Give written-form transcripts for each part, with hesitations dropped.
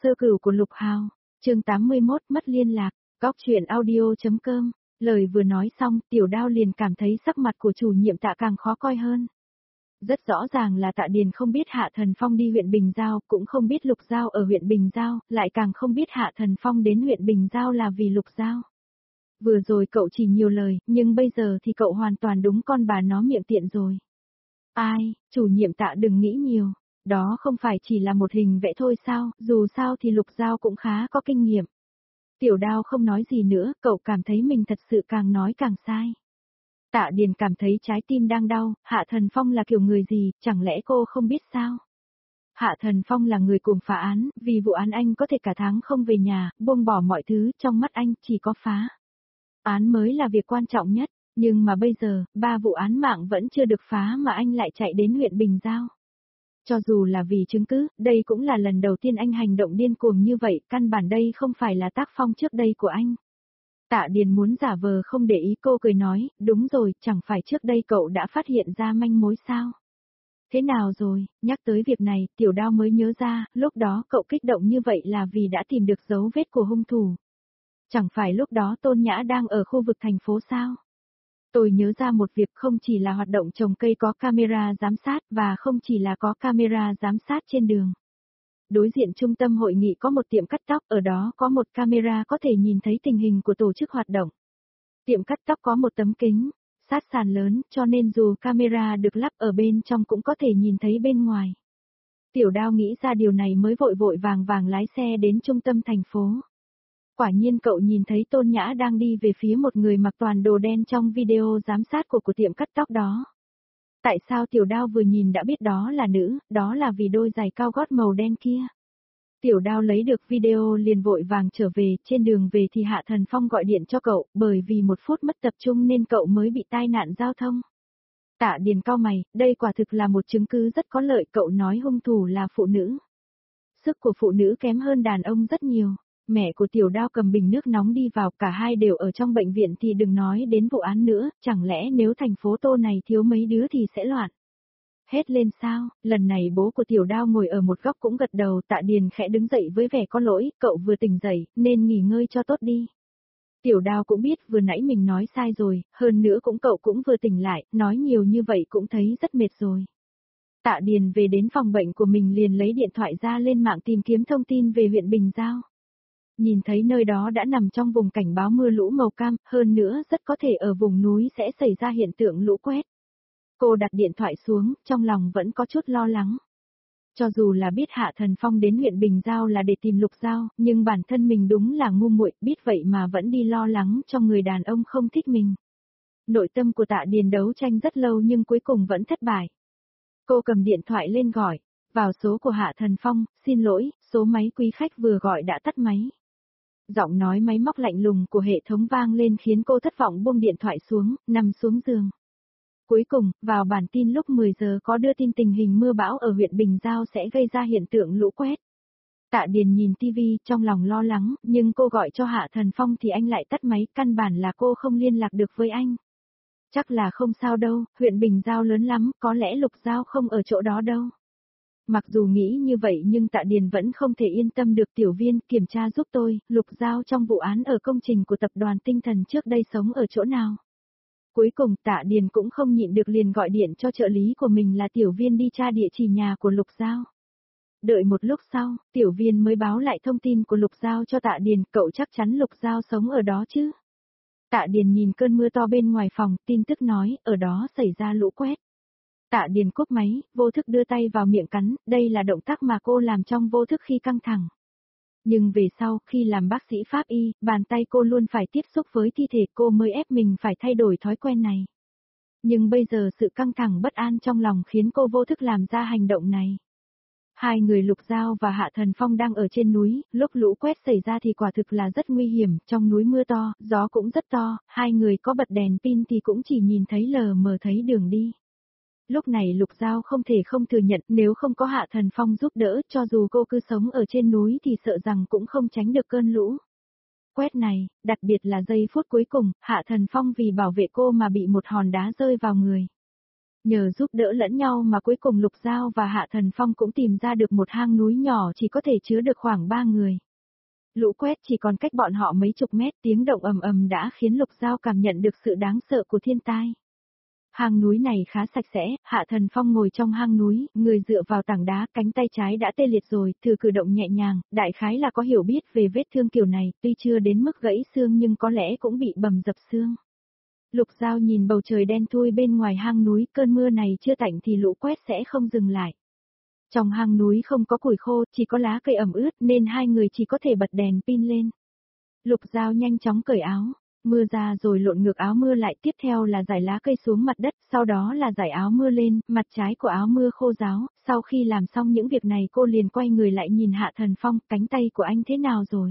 Sơ cửu của Lục Hào, chương 81 mất liên lạc, góc chuyện audio.com, lời vừa nói xong Tiểu Đao liền cảm thấy sắc mặt của chủ nhiệm Tạ càng khó coi hơn. Rất rõ ràng là Tạ Điền không biết Hạ Thần Phong đi huyện Bình Giao, cũng không biết Lục Giao ở huyện Bình Giao, lại càng không biết Hạ Thần Phong đến huyện Bình Giao là vì Lục Giao. Vừa rồi cậu chỉ nhiều lời, nhưng bây giờ thì cậu hoàn toàn đúng con bà nó miệng tiện rồi. Ai, chủ nhiệm Tạ đừng nghĩ nhiều, đó không phải chỉ là một hình vẽ thôi sao, dù sao thì Lục Giao cũng khá có kinh nghiệm. Tiểu Đao không nói gì nữa, cậu cảm thấy mình thật sự càng nói càng sai. Tạ Điền cảm thấy trái tim đang đau, Hạ Thần Phong là kiểu người gì, chẳng lẽ cô không biết sao? Hạ Thần Phong là người cuồng phá án, vì vụ án anh có thể cả tháng không về nhà, buông bỏ mọi thứ, trong mắt anh chỉ có phá án mới là việc quan trọng nhất, nhưng mà bây giờ, 3 vụ án mạng vẫn chưa được phá mà anh lại chạy đến huyện Bình Giao. Cho dù là vì chứng cứ, đây cũng là lần đầu tiên anh hành động điên cuồng như vậy, căn bản đây không phải là tác phong trước đây của anh. Tạ Điền muốn giả vờ không để ý, cô cười nói, đúng rồi, chẳng phải trước đây cậu đã phát hiện ra manh mối sao? Thế nào rồi, nhắc tới việc này, Tiểu Đao mới nhớ ra, lúc đó cậu kích động như vậy là vì đã tìm được dấu vết của hung thủ. Chẳng phải lúc đó Tôn Nhã đang ở khu vực thành phố sao? Tôi nhớ ra một việc, không chỉ là hoạt động trồng cây có camera giám sát và không chỉ là có camera giám sát trên đường. Đối diện trung tâm hội nghị có một tiệm cắt tóc, ở đó có một camera có thể nhìn thấy tình hình của tổ chức hoạt động. Tiệm cắt tóc có một tấm kính sát sàn lớn, cho nên dù camera được lắp ở bên trong cũng có thể nhìn thấy bên ngoài. Tiểu Đao nghĩ ra điều này mới vội vội vàng vàng lái xe đến trung tâm thành phố. Quả nhiên cậu nhìn thấy Tôn Nhã đang đi về phía một người mặc toàn đồ đen trong video giám sát của tiệm cắt tóc đó. Tại sao Tiểu Đao vừa nhìn đã biết đó là nữ, đó là vì đôi giày cao gót màu đen kia. Tiểu Đao lấy được video liền vội vàng trở về, trên đường về thì Hạ Thần Phong gọi điện cho cậu, bởi vì 1 phút mất tập trung nên cậu mới bị tai nạn giao thông. Tạ Điền cau mày, đây quả thực là một chứng cứ rất có lợi, cậu nói hung thủ là phụ nữ. Sức của phụ nữ kém hơn đàn ông rất nhiều. Mẹ của Tiểu Đao cầm bình nước nóng đi vào, cả hai đều ở trong bệnh viện thì đừng nói đến vụ án nữa, chẳng lẽ nếu thành phố Tô này thiếu mấy đứa thì sẽ loạn. Hết lên sao, lần này bố của Tiểu Đao ngồi ở một góc cũng gật đầu. Tạ Điền khẽ đứng dậy với vẻ có lỗi, cậu vừa tỉnh dậy, nên nghỉ ngơi cho tốt đi. Tiểu Đao cũng biết vừa nãy mình nói sai rồi, hơn nữa cậu cũng vừa tỉnh lại, nói nhiều như vậy cũng thấy rất mệt rồi. Tạ Điền về đến phòng bệnh của mình liền lấy điện thoại ra lên mạng tìm kiếm thông tin về huyện Bình Giao. Nhìn thấy nơi đó đã nằm trong vùng cảnh báo mưa lũ màu cam, hơn nữa rất có thể ở vùng núi sẽ xảy ra hiện tượng lũ quét. Cô đặt điện thoại xuống, trong lòng vẫn có chút lo lắng. Cho dù là biết Hạ Thần Phong đến huyện Bình Giao là để tìm Lục Giao, nhưng bản thân mình đúng là ngu muội, biết vậy mà vẫn đi lo lắng cho người đàn ông không thích mình. Nội tâm của Tạ Điền đấu tranh rất lâu nhưng cuối cùng vẫn thất bại. Cô cầm điện thoại lên gọi, vào số của Hạ Thần Phong, xin lỗi, số máy quý khách vừa gọi đã tắt máy. Giọng nói máy móc lạnh lùng của hệ thống vang lên khiến cô thất vọng buông điện thoại xuống, nằm xuống giường. Cuối cùng, vào bản tin lúc 10 giờ có đưa tin tình hình mưa bão ở huyện Bình Giao sẽ gây ra hiện tượng lũ quét. Tạ Điền nhìn TV trong lòng lo lắng, nhưng cô gọi cho Hạ Thần Phong thì anh lại tắt máy, căn bản là cô không liên lạc được với anh. Chắc là không sao đâu, huyện Bình Giao lớn lắm, có lẽ Lục Giao không ở chỗ đó đâu. Mặc dù nghĩ như vậy nhưng Tạ Điền vẫn không thể yên tâm được. Tiểu Viên, kiểm tra giúp tôi, Lục Giao trong vụ án ở công trình của tập đoàn Tinh Thần trước đây sống ở chỗ nào. Cuối cùng Tạ Điền cũng không nhịn được liền gọi điện cho trợ lý của mình là Tiểu Viên đi tra địa chỉ nhà của Lục Giao. Đợi một lúc sau, Tiểu Viên mới báo lại thông tin của Lục Giao cho Tạ Điền, cậu chắc chắn Lục Giao sống ở đó chứ. Tạ Điền nhìn cơn mưa to bên ngoài phòng, tin tức nói, ở đó xảy ra lũ quét. Tạ Điền cúp máy, vô thức đưa tay vào miệng cắn, đây là động tác mà cô làm trong vô thức khi căng thẳng. Nhưng về sau, khi làm bác sĩ pháp y, bàn tay cô luôn phải tiếp xúc với thi thể, cô mới ép mình phải thay đổi thói quen này. Nhưng bây giờ sự căng thẳng bất an trong lòng khiến cô vô thức làm ra hành động này. Hai người Lục Giao và Hạ Thần Phong đang ở trên núi, lúc lũ quét xảy ra thì quả thực là rất nguy hiểm, trong núi mưa to, gió cũng rất to, hai người có bật đèn pin thì cũng chỉ nhìn thấy lờ mờ thấy đường đi. Lúc này Lục Giao không thể không thừa nhận, nếu không có Hạ Thần Phong giúp đỡ, cho dù cô cứ sống ở trên núi thì sợ rằng cũng không tránh được cơn lũ quét này, đặc biệt là giây phút cuối cùng, Hạ Thần Phong vì bảo vệ cô mà bị một hòn đá rơi vào người. Nhờ giúp đỡ lẫn nhau mà cuối cùng Lục Giao và Hạ Thần Phong cũng tìm ra được một hang núi nhỏ chỉ có thể chứa được khoảng 3 người. Lũ quét chỉ còn cách bọn họ mấy chục mét, tiếng động ầm ầm đã khiến Lục Giao cảm nhận được sự đáng sợ của thiên tai. Hang núi này khá sạch sẽ, Hạ Thần Phong ngồi trong hang núi, người dựa vào tảng đá, cánh tay trái đã tê liệt rồi, thử cử động nhẹ nhàng, đại khái là có hiểu biết về vết thương kiểu này, tuy chưa đến mức gãy xương nhưng có lẽ cũng bị bầm dập xương. Lục Giao nhìn bầu trời đen thui bên ngoài hang núi, cơn mưa này chưa tạnh thì lũ quét sẽ không dừng lại. Trong hang núi không có củi khô, chỉ có lá cây ẩm ướt nên hai người chỉ có thể bật đèn pin lên. Lục Giao nhanh chóng cởi áo, mưa ra rồi lộn ngược áo mưa lại, tiếp theo là giải lá cây xuống mặt đất, sau đó là giải áo mưa lên, mặt trái của áo mưa khô ráo, sau khi làm xong những việc này cô liền quay người lại nhìn Hạ Thần Phong, cánh tay của anh thế nào rồi?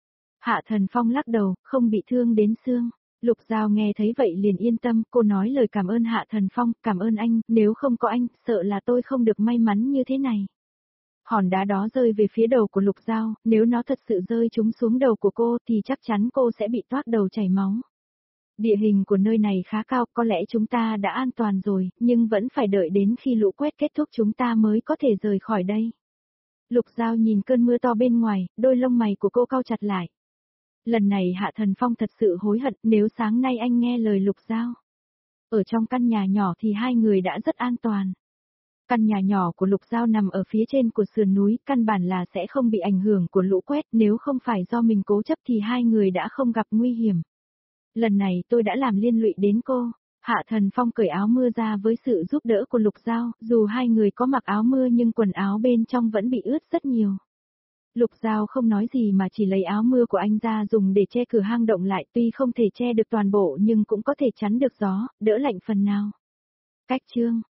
Hạ Thần Phong lắc đầu, không bị thương đến xương. Lục Giao nghe thấy vậy liền yên tâm, cô nói lời cảm ơn Hạ Thần Phong, cảm ơn anh, nếu không có anh, sợ là tôi không được may mắn như thế này. Hòn đá đó rơi về phía đầu của Lục Giao, nếu nó thật sự rơi trúng xuống đầu của cô thì chắc chắn cô sẽ bị toát đầu chảy máu. Địa hình của nơi này khá cao, có lẽ chúng ta đã an toàn rồi, nhưng vẫn phải đợi đến khi lũ quét kết thúc chúng ta mới có thể rời khỏi đây. Lục Giao nhìn cơn mưa to bên ngoài, đôi lông mày của cô cau chặt lại. Lần này Hạ Thần Phong thật sự hối hận nếu sáng nay anh nghe lời Lục Giao. Ở trong căn nhà nhỏ thì hai người đã rất an toàn. Căn nhà nhỏ của Lục Giao nằm ở phía trên của sườn núi, căn bản là sẽ không bị ảnh hưởng của lũ quét, nếu không phải do mình cố chấp thì hai người đã không gặp nguy hiểm. Lần này tôi đã làm liên lụy đến cô. Hạ Thần Phong cởi áo mưa ra với sự giúp đỡ của Lục Giao, dù hai người có mặc áo mưa nhưng quần áo bên trong vẫn bị ướt rất nhiều. Lục Giao không nói gì mà chỉ lấy áo mưa của anh ra dùng để che cửa hang động lại, tuy không thể che được toàn bộ nhưng cũng có thể chắn được gió, đỡ lạnh phần nào. Cách chương